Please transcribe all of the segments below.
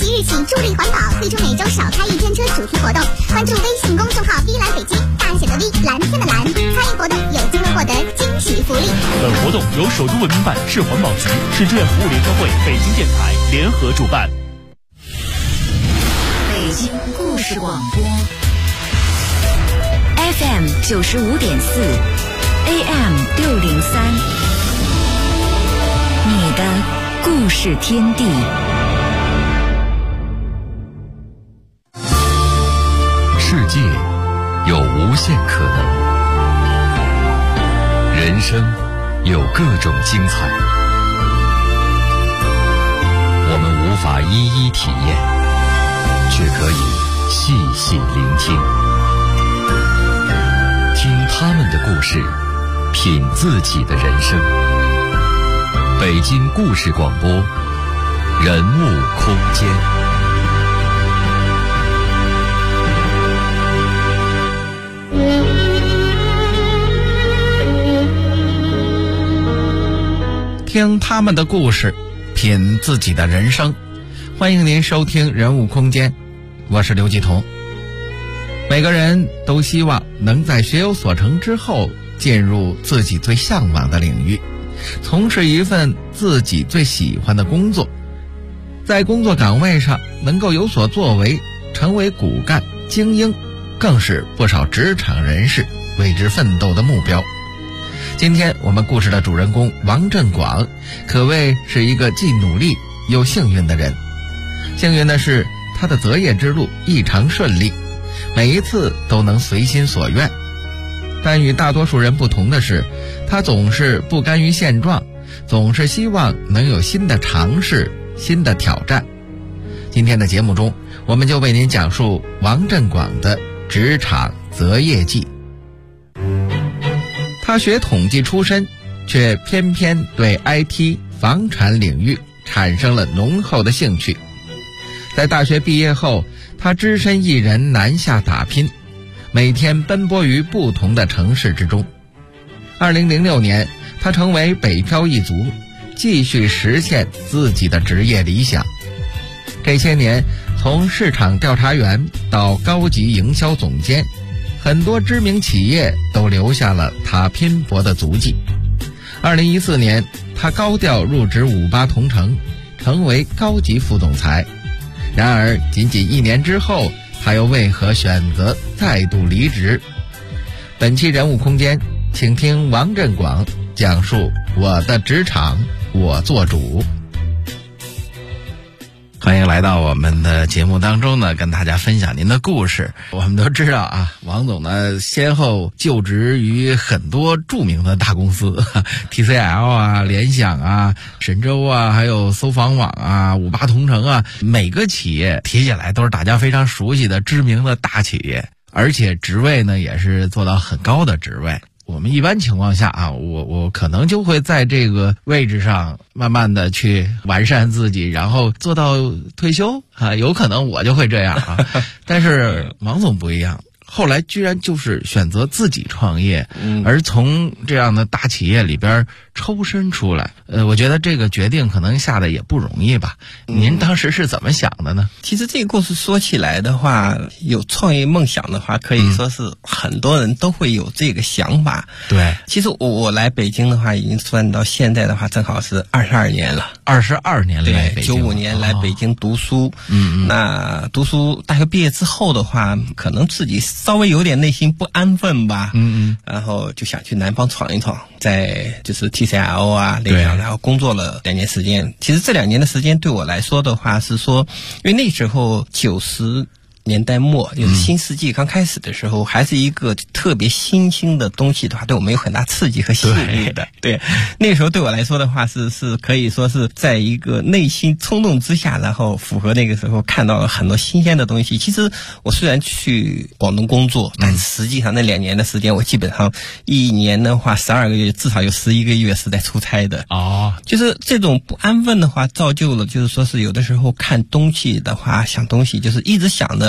即日起助力环保，推出每周少开一天车主题活动。关注微信公众号 V 蓝北京，大写的 V， 蓝天的蓝，参与活动有机会获得惊喜福利。 本活动由首都文明办、市环保局、市志愿服务联合会、北京电台联合主办。 北京故事广播 FM 95.4 AM 603，你的故事天地。 世界有无限可能，人生有各种精彩，我们无法一一体验，却可以细细聆听，听他们的故事，品自己的人生。北京故事广播，人物空间。 听他们的故事，品自己的人生。欢迎您收听人物空间，我是刘继彤。每个人都希望能在学有所成之后进入自己最向往的领域，从事一份自己最喜欢的工作，在工作岗位上能够有所作为，成为骨干精英，更是不少职场人士为之奋斗的目标。今天我们故事的主人公王振广可谓是一个既努力又幸运的人。幸运的是，他的择业之路异常顺利，每一次都能随心所愿。但与大多数人不同的是，他总是不甘于现状，总是希望能有新的尝试、新的挑战。今天的节目中，我们就为您讲述王振广的职场择业记。他学统计出身，却偏偏对 IT 房产领域产生了浓厚的兴趣。在大学毕业后，他只身一人南下打拼，每天奔波于不同的城市之中。2006年，他成为北漂一族，继续实现自己的职业理想。这些年，从市场调查员到高级营销总监，很多知名企业都留下了他拼搏的足迹。2014年，他高调入职58同城，成为高级副总裁。然而仅仅1年之后，他又为何选择再度离职？本期人物空间，请听王振广讲述我的职场我做主。欢迎来到我们的节目当中呢，跟大家分享您的故事。我们都知道啊，王总呢先后就职于很多著名的大公司，TCL 啊、联想啊、神州啊，还有搜房网啊、58同城啊，每个企业提起来都是大家非常熟悉的知名的大企业，而且职位呢也是做到很高的职位。我们一般情况下啊，我可能就会在这个位置上慢慢的去完善自己，然后做到退休啊，有可能我就会这样啊。但是王总不一样，后来居然就是选择自己创业，而从这样的大企业里边抽身出来。我觉得这个决定可能下的也不容易吧。您当时是怎么想的呢？ 其实这个故事说起来的话，有创业梦想的话，可以说是很多人都会有这个想法。 对， 其实我来北京的话，已经算到现在的话，正好是22年了。 22年来北京。 95年来北京读书。那读书大学毕业之后的话，可能自己稍微有点内心不安分吧。然后就想去南方闯一闯，在就是 TCL 啊那样，然后工作了2年时间。其实这2年的时间对我来说的话是说，因为那时候90年代末，就是新世纪刚开始的时候，还是一个特别新兴的东西的话，对我们有很大刺激和吸引力的。对，那个时候对我来说的话，是可以说是在一个内心冲动之下，然后符合那个时候看到了很多新鲜的东西。其实我虽然去广东工作，但实际上那2年的时间，我基本上1年的话12个月，至少有11个月是在出差的。就是这种不安分的话，造就了就是说是有的时候看东西的话，想东西就是一直想的。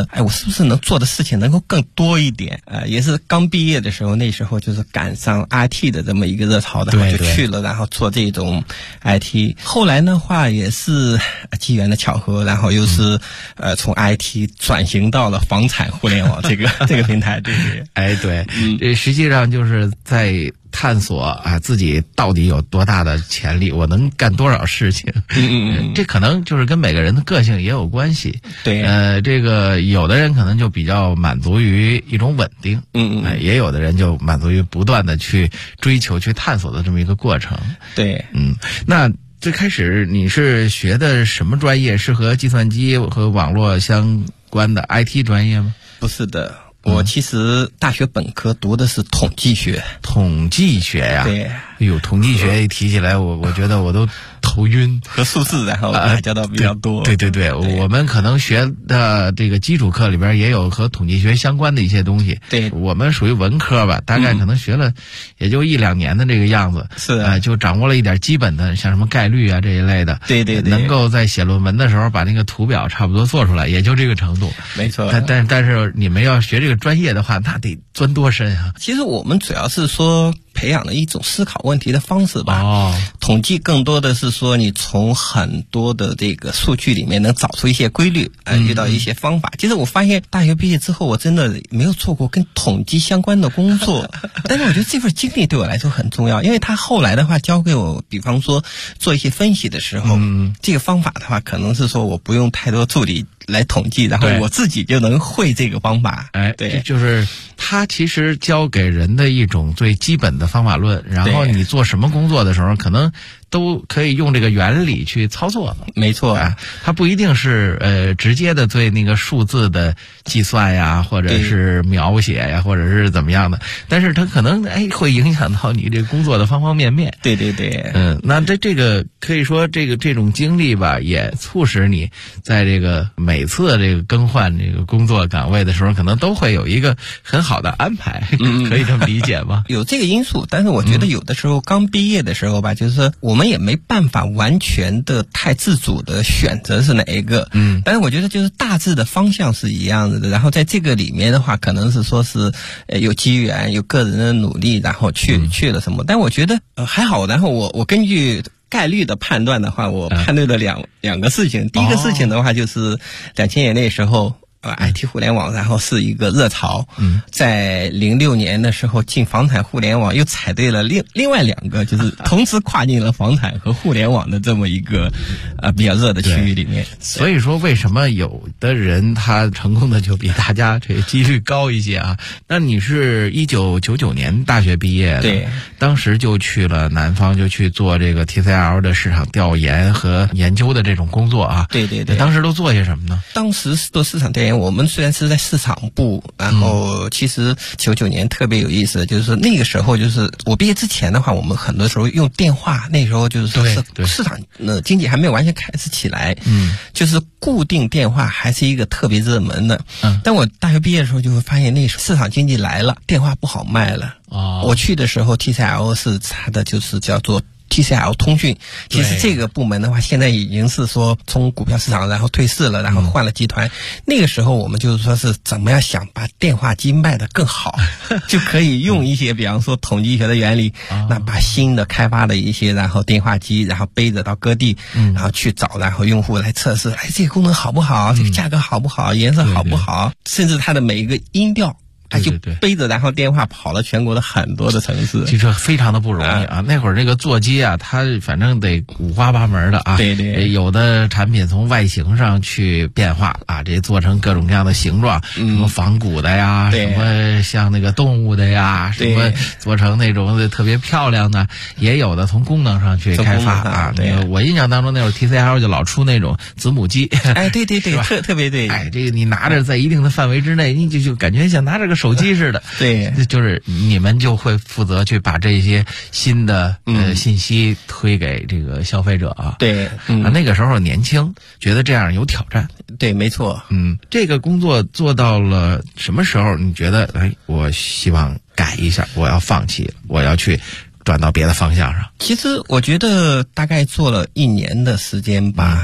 哎，我是不是能做的事情能够更多一点？也是刚毕业的时候，那时候就是赶上 IT 的这么一个热潮的，然后就去了，然后做这种 IT。后来的话也是机缘的巧合，然后又是从 IT 转型到了房产互联网这个平台，对对。 哎，对，这实际上就是在探索啊，自己到底有多大的潜力，我能干多少事情。这可能就是跟每个人的个性也有关系。 对， 这个有的人可能就比较满足于一种稳定，也有的人就满足于不断的去追求、去探索的这么一个过程。 对， 那最开始你是学的什么专业？是和计算机和网络相关的 IT 专业吗？ 不是的。我其实大学本科读的是统计学。 统计学呀？ 对。 哎呦，统计学一提起来，我觉得我都头晕， 和数字然后打交道比较多。 对，我们可能学的这个基础课里边也有和统计学相关的一些东西。 对， 我们属于文科吧，大概可能学了也就1-2年的这个样子。 是就掌握了一点基本的，像什么概率啊这一类的。 对， 能够在写论文的时候把那个图表差不多做出来，也就这个程度。 没错。 但是你们要学这个专业的话，那得钻多深啊！ 其实我们主要是说培养了一种思考问题的方式吧。统计更多的是说你从很多的这个数据里面能找出一些规律，遇到一些方法。其实我发现大学毕业之后，我真的没有做过跟统计相关的工作，但是我觉得这份经历对我来说很重要，因为他后来的话教给我，比方说做一些分析的时候，这个方法的话可能是说我不用太多助理来统计，然后我自己就能会这个方法。 哎，对，就是他其实教给人的一种最基本的方法论，然后你做什么工作的时候，可能都可以用这个原理去操作。 没错啊， 它不一定是直接的对那个数字的计算呀，或者是描写呀，或者是怎么样的，但是它可能会影响到你这工作的方方面面。 对， 那这个可以说这种经历吧，也促使你在这个每次这个更换这个工作岗位的时候，可能都会有一个很好的安排，可以这么理解吗？ 有这个因素，但是我觉得有的时候刚毕业的时候吧，就是我们也没办法完全的太自主的选择是哪一个。但是我觉得就是大致的方向是一样的，然后在这个里面的话，可能是说是有机缘，有个人的努力，然后去了什么。但我觉得还好，然后我根据概率的判断的话，我判断了两个事情。第一个事情的话就是2000年那时候IT 互联网然后是一个热潮。在06年的时候进房产互联网，又踩对了另外2个，就是同时跨进了房产和互联网的这么一个比较热的区域里面。 所以说为什么有的人他成功的就比大家这个几率高一些啊？那你是1999年大学毕业的， 对， 当时就去了南方，就去做这个 TCL 的市场调研和研究的这种工作啊。 对， 当时都做些什么呢？ 当时做市场调研，我们虽然是在市场部，然后其实99年特别有意思，就是那个时候就是我毕业之前的话，我们很多时候用电话，那时候就是说是市场经济还没有完全开始起来，就是固定电话还是一个特别热门的。但我大学毕业的时候就会发现，那时候市场经济来了，电话不好卖了。我去的时候 TCL 是它的就是叫做TCL 通讯，其实这个部门的话，现在已经是说从股票市场然后退市了，然后换了集团。那个时候我们就是说是怎么样想把电话机卖得更好，就可以用一些比方说统计学的原理，那把新的开发的一些然后电话机，然后背着到各地，然后去找然后用户来测试，这个功能好不好，这个价格好不好，颜色好不好，甚至它的每一个音调。他就背着然后电话跑了全国的很多的城市， 这非常的不容易啊！那会儿这个座机啊，它反正得五花八门的啊。 对， 有的产品从外形上去变化啊，这做成各种各样的形状，什么仿古的呀，什么像那个动物的呀，什么做成那种特别漂亮的，也有的从功能上去开发啊。那个我印象当中那会儿 TCL 就老出那种子母机， 对，特别对。 这个你拿着在一定的范围之内，你就感觉像拿着个手机似的。 对， 就是你们就会负责去把这些新的信息推给这个消费者啊。 对， 那个时候年轻，觉得这样有挑战。 对，没错。 这个工作做到了什么时候？你觉得我希望改一下，我要放弃了，我要去转到别的方向上？ 其实我觉得大概做了1年的时间吧。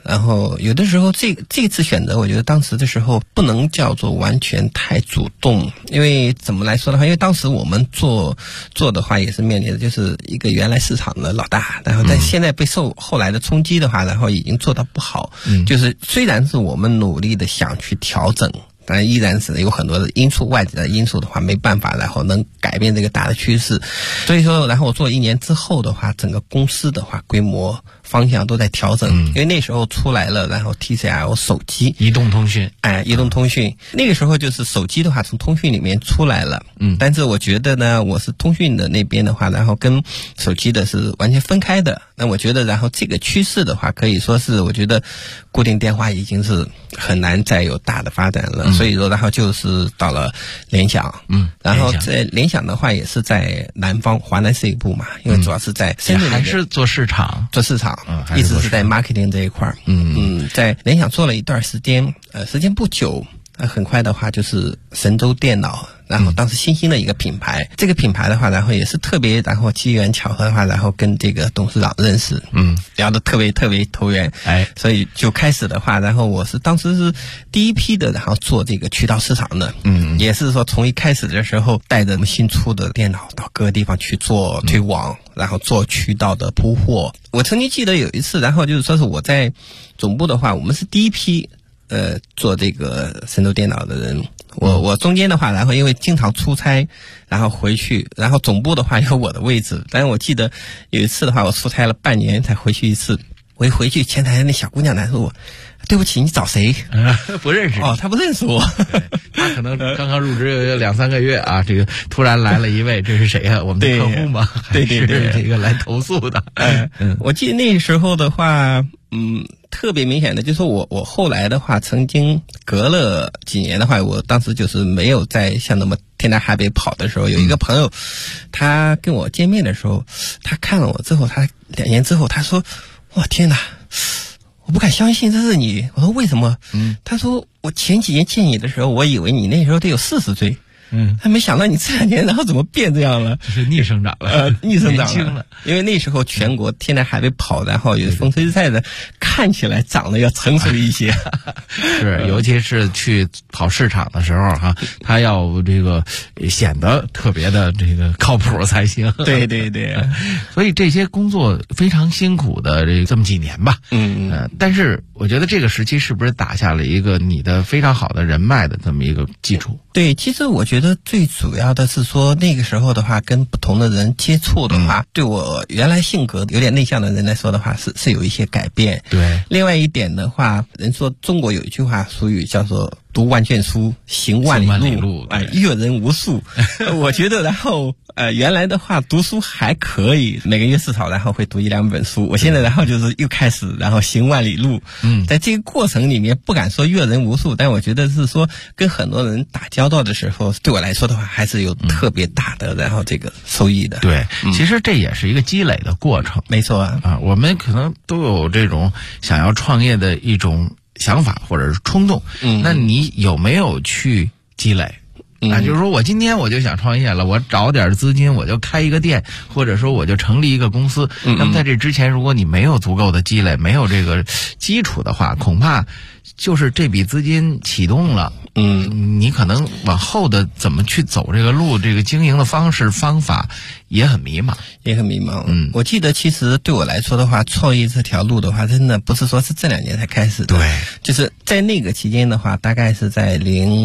然后有的时候这次选择，我觉得当时的时候不能叫做完全太主动，因为怎么来说的话，因为当时我们做的话也是面临的就是一个原来市场的老大，然后但现在被受后来的冲击的话，然后已经做到不好，就是虽然是我们努力的想去调整，但依然是有很多的因素，外界的因素的话没办法，然后能改变这个大的趋势。所以说，然后我做1年之后的话，整个公司的话规模方向都在调整，因为那时候出来了，然后 TCL 手机， 移动通讯， 移动通讯，那个时候就是手机的话从通讯里面出来了，但是我觉得呢，我是通讯的那边的话，然后跟手机的是完全分开的。那我觉得，然后这个趋势的话，可以说是我觉得固定电话已经是很难再有大的发展了，所以说，然后就是到了联想，然后在联想的话也是在南方华南西部嘛，因为主要是在深圳还是做市场， 一直是在 marketing 这一块在联想做了一段时间，时间不久，很快的话就是神州电脑，然后当时新兴的一个品牌，这个品牌的话，然后也是特别，然后机缘巧合的话，然后跟这个董事长认识，聊得特别投缘，所以就开始的话，然后我是当时是第一批的，然后做这个渠道市场的，也是说从一开始的时候带着我们新出的电脑到各个地方去做推广，然后做渠道的铺货。我曾经记得有一次，然后就是说是我在总部的话，我们是第一批做这个神州电脑的人，我中间的话，然后因为经常出差，然后回去，然后总部的话有我的位置，但是我记得有一次的话，我出差了半年才回去一次，我一回去，前台那小姑娘来说我，对不起，你找谁？ 不认识她不认识我。 他可能刚刚入职有2-3个月啊，这个突然来了一位，这是谁呀？我们的客户吗？ 对， 这个来投诉的。 我记得那时候的话，特别明显的就是我后来的话，曾经隔了几年的话，我当时就是没有在像那么天南海北跑的时候，有一个朋友，他跟我见面的时候，他看了我之后，他2年之后，他说：“哇，天哪！我不敢相信这是你。”我说：“为什么？”他说：“我前几年见你的时候，我以为你那时候得有40岁。”他没想到你这2年然后怎么变这样了？ 就是逆生长了， 逆生长年轻了。 因为那时候全国天南海北跑，然后有风吹日晒的，看起来长得要成熟一些。 是，尤其是去跑市场的时候哈，他要这个显得特别的这个靠谱才行。 对， 所以这些工作非常辛苦的这么几年吧。但是我觉得这个时期是不是打下了一个你的非常好的人脉的这么一个基础？ 对，其实我觉得最主要的是说那个时候的话，跟不同的人接触的话，对我原来性格有点内向的人来说的话，是有一些改变。 对， 另外一点的话，人说中国有一句话俗语叫做读万卷书，行万里路，阅人无数。我觉得然后原来的话读书还可以，每个月至少然后会读1-2本书。我现在然后就是又开始然后行万里路。在这个过程里面不敢说阅人无数，但我觉得是说跟很多人打交道的时候，对我来说的话还是有特别大的然后这个收益的。 对，其实这也是一个积累的过程。 没错啊， 我们可能都有这种想要创业的一种想法或者是冲动，那你有没有去积累？就是说我今天我就想创业了，我找点资金，我就开一个店，或者说我就成立一个公司。那么在这之前，如果你没有足够的积累，没有这个基础的话，恐怕就是这笔资金启动了，你可能往后的怎么去走这个路，这个经营的方法也很迷茫。 我记得其实对我来说的话，创业这条路的话，真的不是说是这2年才开始的。对，就是在那个期间的话，大概是在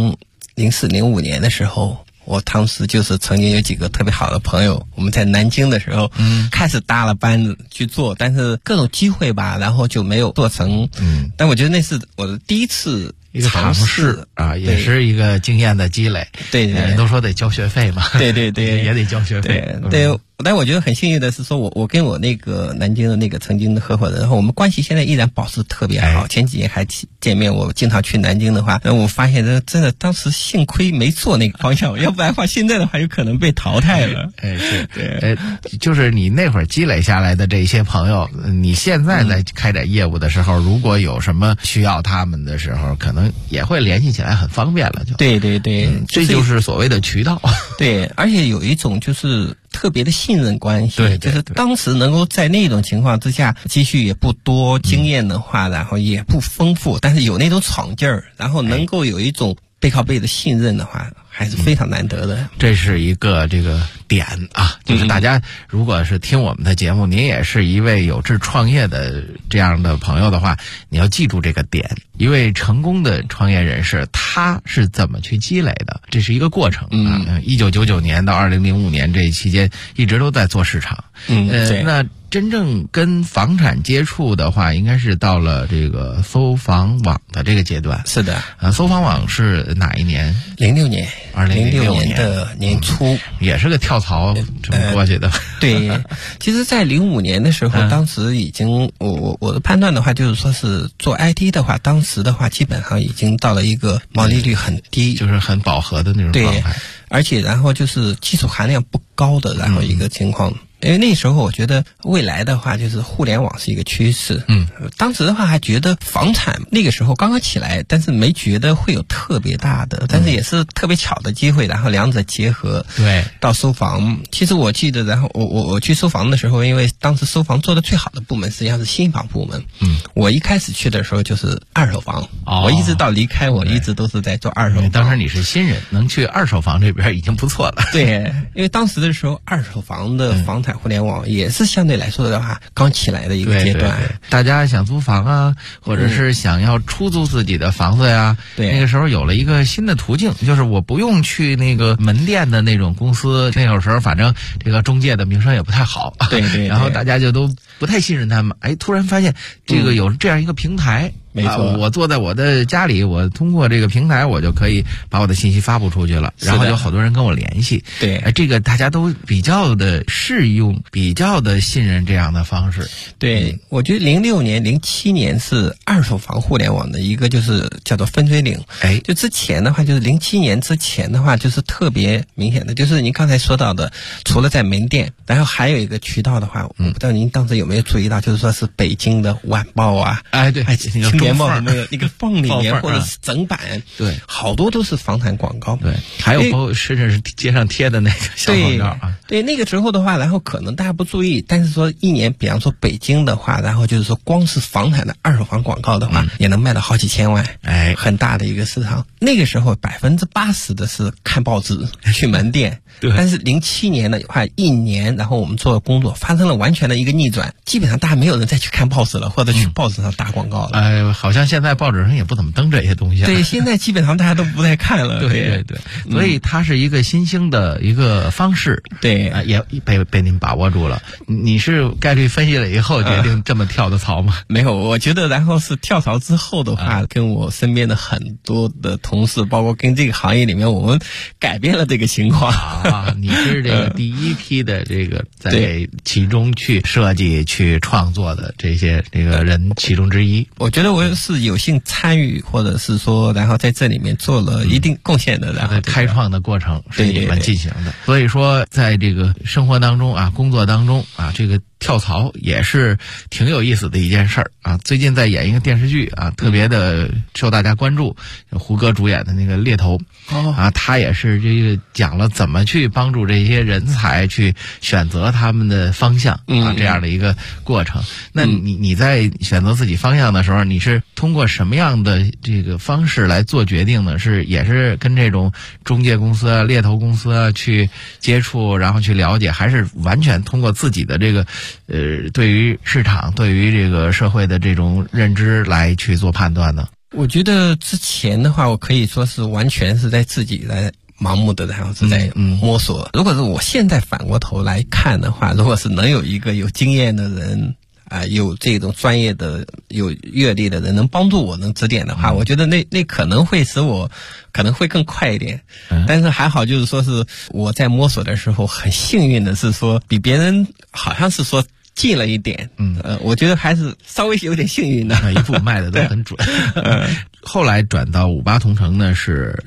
04-05年的时候，我当时就是曾经有几个特别好的朋友，我们在南京的时候，开始搭了班子去做，但是各种机会吧，然后就没有做成。但我觉得那是我的第一次一个尝试啊，也是一个经验的积累。 对， 人都说得交学费嘛。对，也得交学费。 对。但我觉得很幸运的是说，我跟我那个南京的那个曾经的合伙人，然后我们关系现在依然保持特别好。前几年还见面，我经常去南京的话，然后我发现真的当时幸亏没做那个方向，要不然的话现在的话有可能被淘汰了。 就是你那会儿积累下来的这些朋友，你现在在开展业务的时候，如果有什么需要他们的时候，可能能也会联系起来很方便了，就对对对， 这就是所谓的渠道。 对，而且有一种就是特别的信任关系， 对， 就是当时能够在那种情况之下，积蓄也不多，经验的话，然后也不丰富，但是有那种闯劲儿，然后能够有一种背靠背的信任的话，还是非常难得的。 这是一个这个点啊，就是大家如果是听我们的节目，您也是一位有志创业的这样的朋友的话，你要记住这个点。一位成功的创业人士，他是怎么去积累的？这是一个过程啊。1999年到2005年这期间，一直都在做市场。那真正跟房产接触的话，应该是到了这个搜房网的这个阶段。 是的， 搜房网是哪一年 ？06年，2006 年的年初， 也是个跳槽这么过去的。 对，其实，在05年的时候，当时已经我的判断的话，就是说是做 IT 的话，当时的话基本上已经到了一个毛利率很低， 就是很饱和的那种状态。 而且然后就是技术含量不高的，然后一个情况。因为那时候我觉得未来的话就是互联网是一个趋势。当时的话还觉得房产那个时候刚刚起来，但是没觉得会有特别大的，但是也是特别巧的机会，然后两者结合。 对， 到搜房，其实我记得，然后我去搜房的时候，因为当时搜房做的最好的部门实际上是新房部门。我一开始去的时候就是二手房，我一直到离开，我一直都是在做二手房。 当时你是新人，能去二手房这边已经不错了。 对，因为当时的时候二手房的房产互联网也是相对来说的话刚起来的一个阶段。 对，大家想租房啊，或者是想要出租自己的房子呀，那个时候有了一个新的途径，就是我不用去那个门店的那种公司，那个时候反正这个中介的名声也不太好。 对， 然后大家就都不太信任他们。突然发现这个有这样一个平台。 没错， 我坐在我的家里，我通过这个平台，我就可以把我的信息发布出去了，然后有好多人跟我联系。 对， 这个大家都比较的适用，比较的信任这样的方式。 对，我觉得06年、07年是二手房互联网的一个就是叫做分水岭。就之前的话，就是07年之前的话，就是特别明显的，就是您刚才说到的，除了在门店，然后还有一个渠道的话，我不知道您当时有没有注意到，就是说是北京的晚报啊， 对， 年报什么的，那个缝里面或者是整版， 对， 好多都是房产广告。 对，还有包括甚至是街上贴的那个小广告啊。 对，那个时候的话，然后可能大家不注意，但是说一年，比方说北京的话，然后就是说光是房产的二手房广告的话，也能卖到好几千万，很大的一个市场。那个时候80%的是看报纸去门店， 对。 但是07年的话，一年，然后我们做的工作发生了完全的一个逆转，基本上大家没有人再去看报纸了，或者去报纸上打广告了。 好像现在报纸上也不怎么登这些东西。 对，现在基本上大家都不太看了。 对，所以它是一个新兴的一个方式。 对， 也被您把握住了。你是概率分析了以后决定这么跳的槽吗？ 没有，我觉得然后是跳槽之后的话，跟我身边的很多的同事，包括跟这个行业里面，我们改变了这个情况。 你是这个第一批的这个在其中去设计、去创作的这些这个人其中之一。 我觉得我是有幸参与，或者是说，然后在这里面做了一定贡献的。然后开创的过程是你们进行的。所以说，在这个生活当中啊，工作当中啊，这个跳槽也是挺有意思的一件事儿啊。最近在演一个电视剧啊，特别的受大家关注，胡歌主演的那个《猎头》他也是这个讲了怎么去帮助这些人才去选择他们的方向这样的一个过程。那你在选择自己方向的时候，你是通过什么样的这个方式来做决定呢？也是跟这种中介公司啊、猎头公司啊去接触，然后去了解，还是完全通过自己的这个对于市场、对于这个社会的这种认知来去做判断呢？ 我觉得之前的话，我可以说是完全是在自己来盲目的，然后是在摸索。如果是我现在反过头来看的话，如果是能有一个有经验的人有这种专业的、有阅历的人能帮助我、能指点的话，我觉得那可能会使我可能会更快一点。但是还好，就是说是我在摸索的时候，很幸运的是说比别人好像是说近了一点。我觉得还是稍微有点幸运的。 一步迈的都很准。后来转到58同城呢，是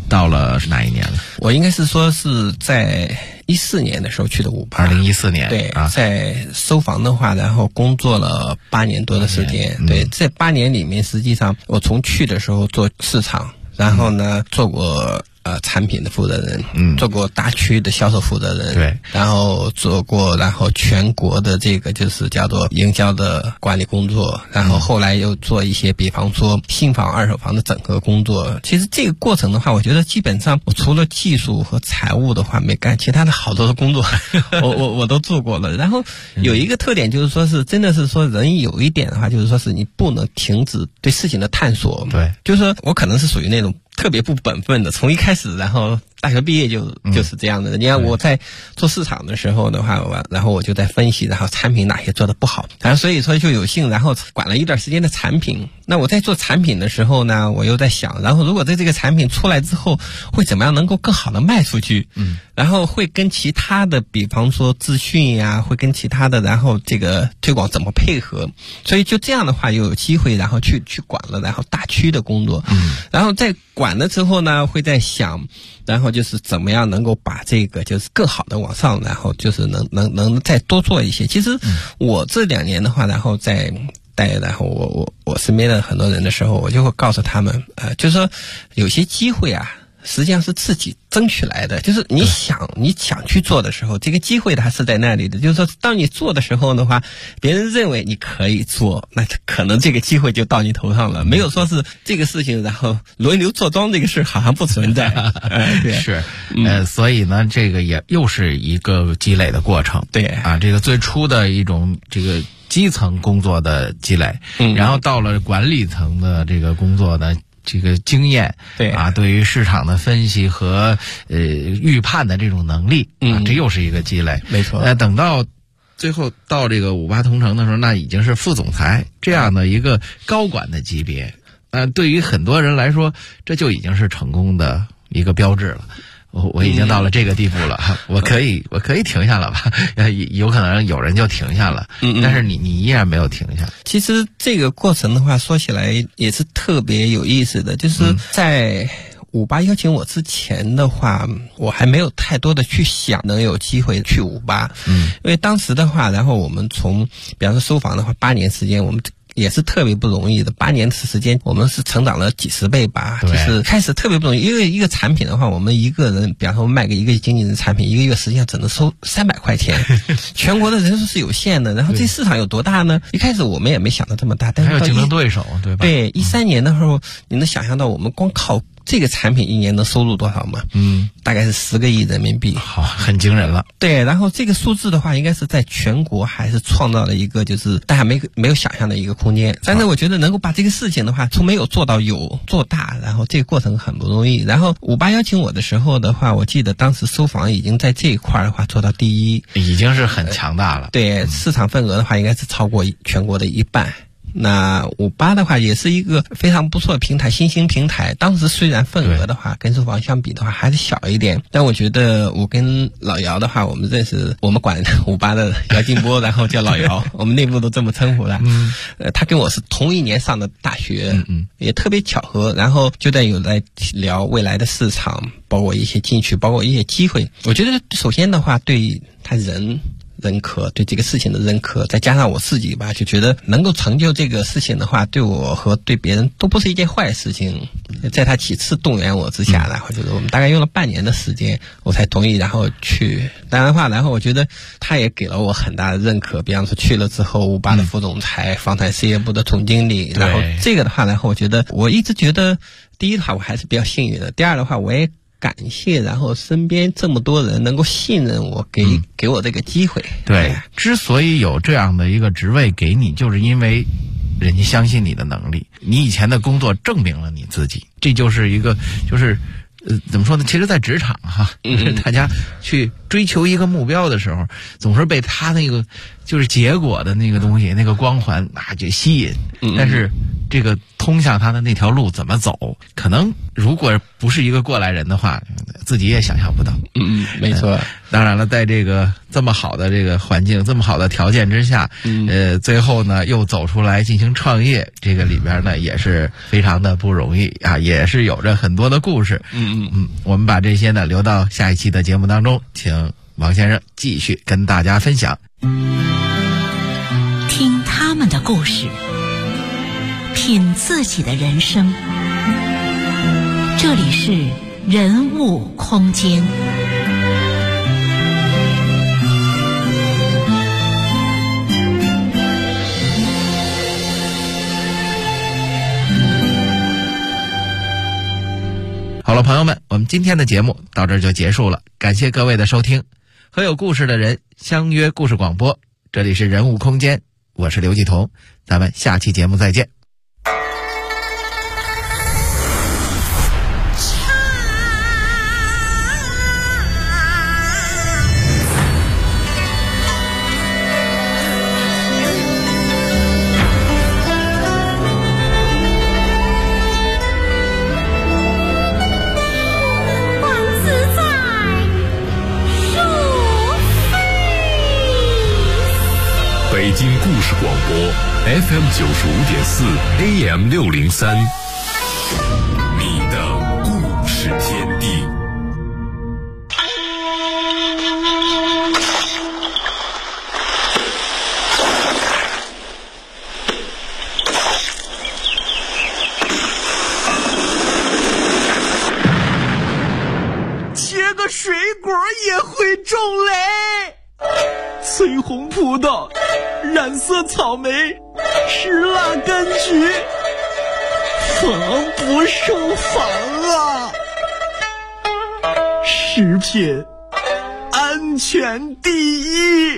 到了是哪一年了？ 我应该是说是在14年的时候去的 58，2014年， 对啊， 在收房的话，然后工作了8年多的时间，对，这8年里面，实际上我从去的时候做市场，然后呢做过产品的负责人，做过大区的销售负责人， 对， 然后做过全国的这个就是叫做营销的管理工作，然后后来又做一些比方说新房二手房的整合工作。其实这个过程的话，我觉得基本上我除了技术和财务的话没干，其他的好多的工作我都做过了。然后有一个特点就是说是真的是说人有一点的话，就是说是你不能停止对事情的探索。 对， 就是说我可能是属于那种特别不本分的，从一开始然后大学毕业就是这样的。你看我在做市场的时候的话，然后我就在分析，然后产品哪些做的不好，然后所以说就有幸然后管了一段时间的产品。那我在做产品的时候呢，我又在想，然后如果在这个产品出来之后会怎么样能够更好的卖出去，然后会跟其他的比方说资讯呀，会跟其他的然后这个推广怎么配合。所以就这样的话又有机会然后去管了然后大区的工作，然后在管了之后呢，会在想，然后就是怎么样能够把这个就是更好的往上，然后就是能再多做一些。其实我这2年的话，然后在带然后我身边的很多人的时候，我就会告诉他们，就是说有些机会啊，实际上是自己争取来的，就是你想去做的时候，这个机会它是在那里的。就是说当你做的时候的话，别人认为你可以做，那可能这个机会就到你头上了。没有说是这个事情然后轮流坐庄这个事好像不存在。对， 是，所以呢这个也又是一个积累的过程。 对啊，这个最初的一种这个基层工作的积累，然后到了管理层的这个工作的这个经验， 对啊，对于市场的分析和预判的这种能力，这又是一个积累。 没错。 等到最后到这个58同城的时候，那已经是副总裁这样的一个高管的级别。对于很多人来说，这就已经是成功的一个标志了。我已经到了这个地步了，我可以停下了吧？有可能有人就停下了，但是你依然没有停下。 其实这个过程的话，说起来也是特别有意思的，就是在58邀请我之前的话，我还没有太多的去想能有机会去58，因为当时的话，然后我们从比方说收房的话，8年时间我们也是特别不容易的，8年的时间我们是成长了几十倍吧，就是开始特别不容易。因为一个产品的话，我们一个人比方说卖给一个经纪人产品，一个月实际上只能收300块钱，全国的人数是有限的，然后这市场有多大呢？一开始我们也没想到这么大，但是还有竞争对手，对吧？ 对，13年的时候，你能想象到我们光靠这个产品一年能收入多少吗？大概是10个亿人民币， 好，很惊人了。 对，然后这个数字的话，应该是在全国还是创造了一个就是大家没有想象的一个空间。但是我觉得能够把这个事情的话，从没有做到有做大，然后这个过程很不容易。然后58邀请我的时候的话，我记得当时收房已经在这一块的话做到第1， 已经是很强大了。 对，市场份额的话应该是超过全国的1半。那58的话也是一个非常不错的平台，新兴平台。当时虽然份额的话跟收房相比的话还是小一点，但我觉得我跟老姚的话，我们认识，我们管58的姚劲波，然后叫老姚，我们内部都这么称呼他。他跟我是同一年上的大学，也特别巧合。然后就有在聊未来的市场，包括一些进去，包括一些机会。我觉得首先的话，对他认可，对这个事情的认可，再加上我自己吧，就觉得能够成就这个事情的话，对我和对别人都不是一件坏事情。在他几次动员我之下，然后就是我们大概用了半年的时间，我才同意然后去。当然的话，然后我觉得他也给了我很大的认可，比方说去了之后58的副总裁，房产事业部的总经理，然后这个的话，然后我觉得我一直觉得，第一的话我还是比较幸运的，第二的话我也感谢然后身边这么多人能够信任我，给我这个机会。 对，之所以有这样的一个职位给你，就是因为人家相信你的能力，你以前的工作证明了你自己，这就是一个就是怎么说呢？其实在职场大家去追求一个目标的时候，总是被他那个就是结果的那个东西，那个光环就吸引。但是这个通向他的那条路怎么走，可能如果不是一个过来人的话， 自己也想象不到。 没错。 当然了，在这个这么好的这个环境、这么好的条件之下，最后呢又走出来进行创业，这个里边呢也是非常的不容易啊，也是有着很多的故事。我们把这些呢留到下一期的节目当中，请王先生继续跟大家分享。 听他们的故事，品自己的人生。这里是人物空间。 好了，朋友们，我们今天的节目到这儿就结束了，感谢各位的收听。和有故事的人相约故事广播，这里是人物空间，我是刘继彤，咱们下期节目再见。 北京故事广播 FM 95.4 AM 603，你的故事天地。 切个水果也会中雷。翠红葡萄，染色草莓，石蜡柑橘，防不胜防啊！食品安全第一。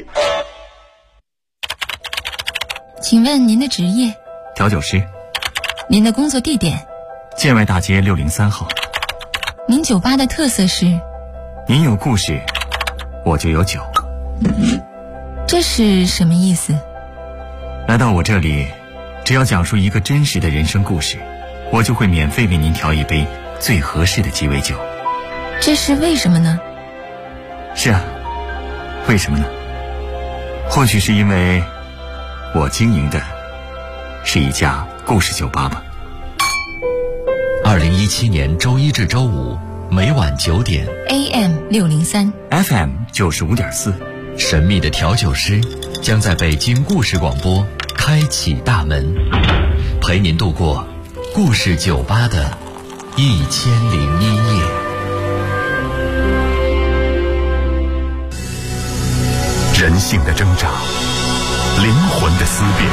请问您的职业？ 调酒师。 您的工作地点？ 建外大街603号。 您酒吧的特色是？ 您有故事，我就有酒。 这是什么意思？ 来到我这里，只要讲述一个真实的人生故事，我就会免费为您调一杯最合适的鸡尾酒。 这是为什么呢？ 是啊，为什么呢？或许是因为我经营的是一家故事酒吧吧。 2017年周一至周五每晚9点 AM 603 FM 95.4， 神秘的调酒师将在北京故事广播开启大门，陪您度过故事酒吧的1001夜。 人性的挣扎，灵魂的思辨，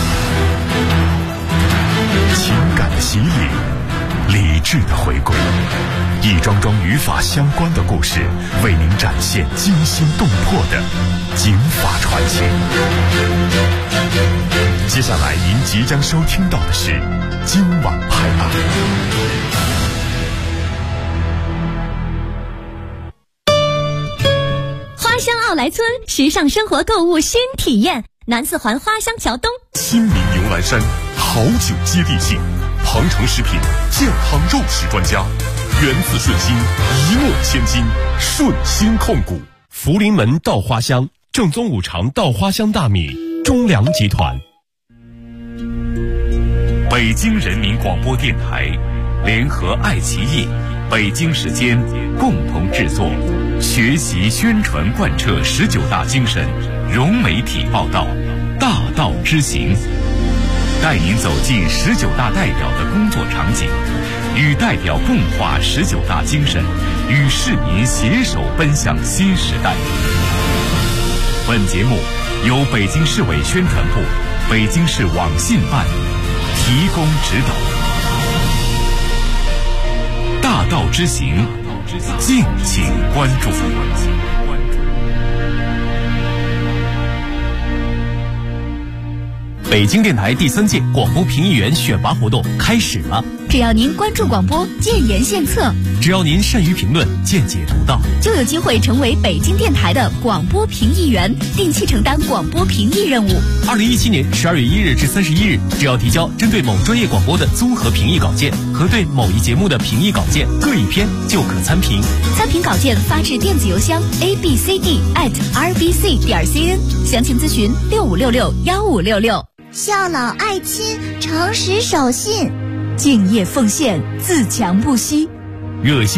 情感的洗礼，理智的回归，一桩桩与法相关的故事，为您展现惊心动魄的警法传奇。接下来您即将收听到的是今晚拍案。 花乡奥莱村时尚生活购物新体验，南四环花乡桥东。 亲民牛栏山好酒接地气，鹏程食品健康肉食专家，源自顺心，一诺千金，顺心控股。福临门稻花香，正宗五常稻花香大米，中粮集团。北京人民广播电台联合爱奇艺、北京时间共同制作，学习宣传贯彻19大精神，融媒体报道，大道之行，带您走进19大代表的工作场景，与代表共话19大精神，与市民携手奔向新时代。本节目由北京市委宣传部、北京市网信办提供指导。大道之行，敬请关注。 北京电台第3届广播评议员选拔活动开始了。 只要您关注广播，建言献策， 只要您善于评论，见解独到， 就有机会成为北京电台的广播评议员，定期承担广播评议任务。 2017年12月1日至31日，只要提交针对某专业广播的综合评议稿件和对某一节目的评议稿件各一篇，就可参评。 参评稿件发至电子邮箱 abcd@rbc.cn， 详情咨询65661566。 孝老爱亲，诚实守信， 敬业奉献，自强不息， 热心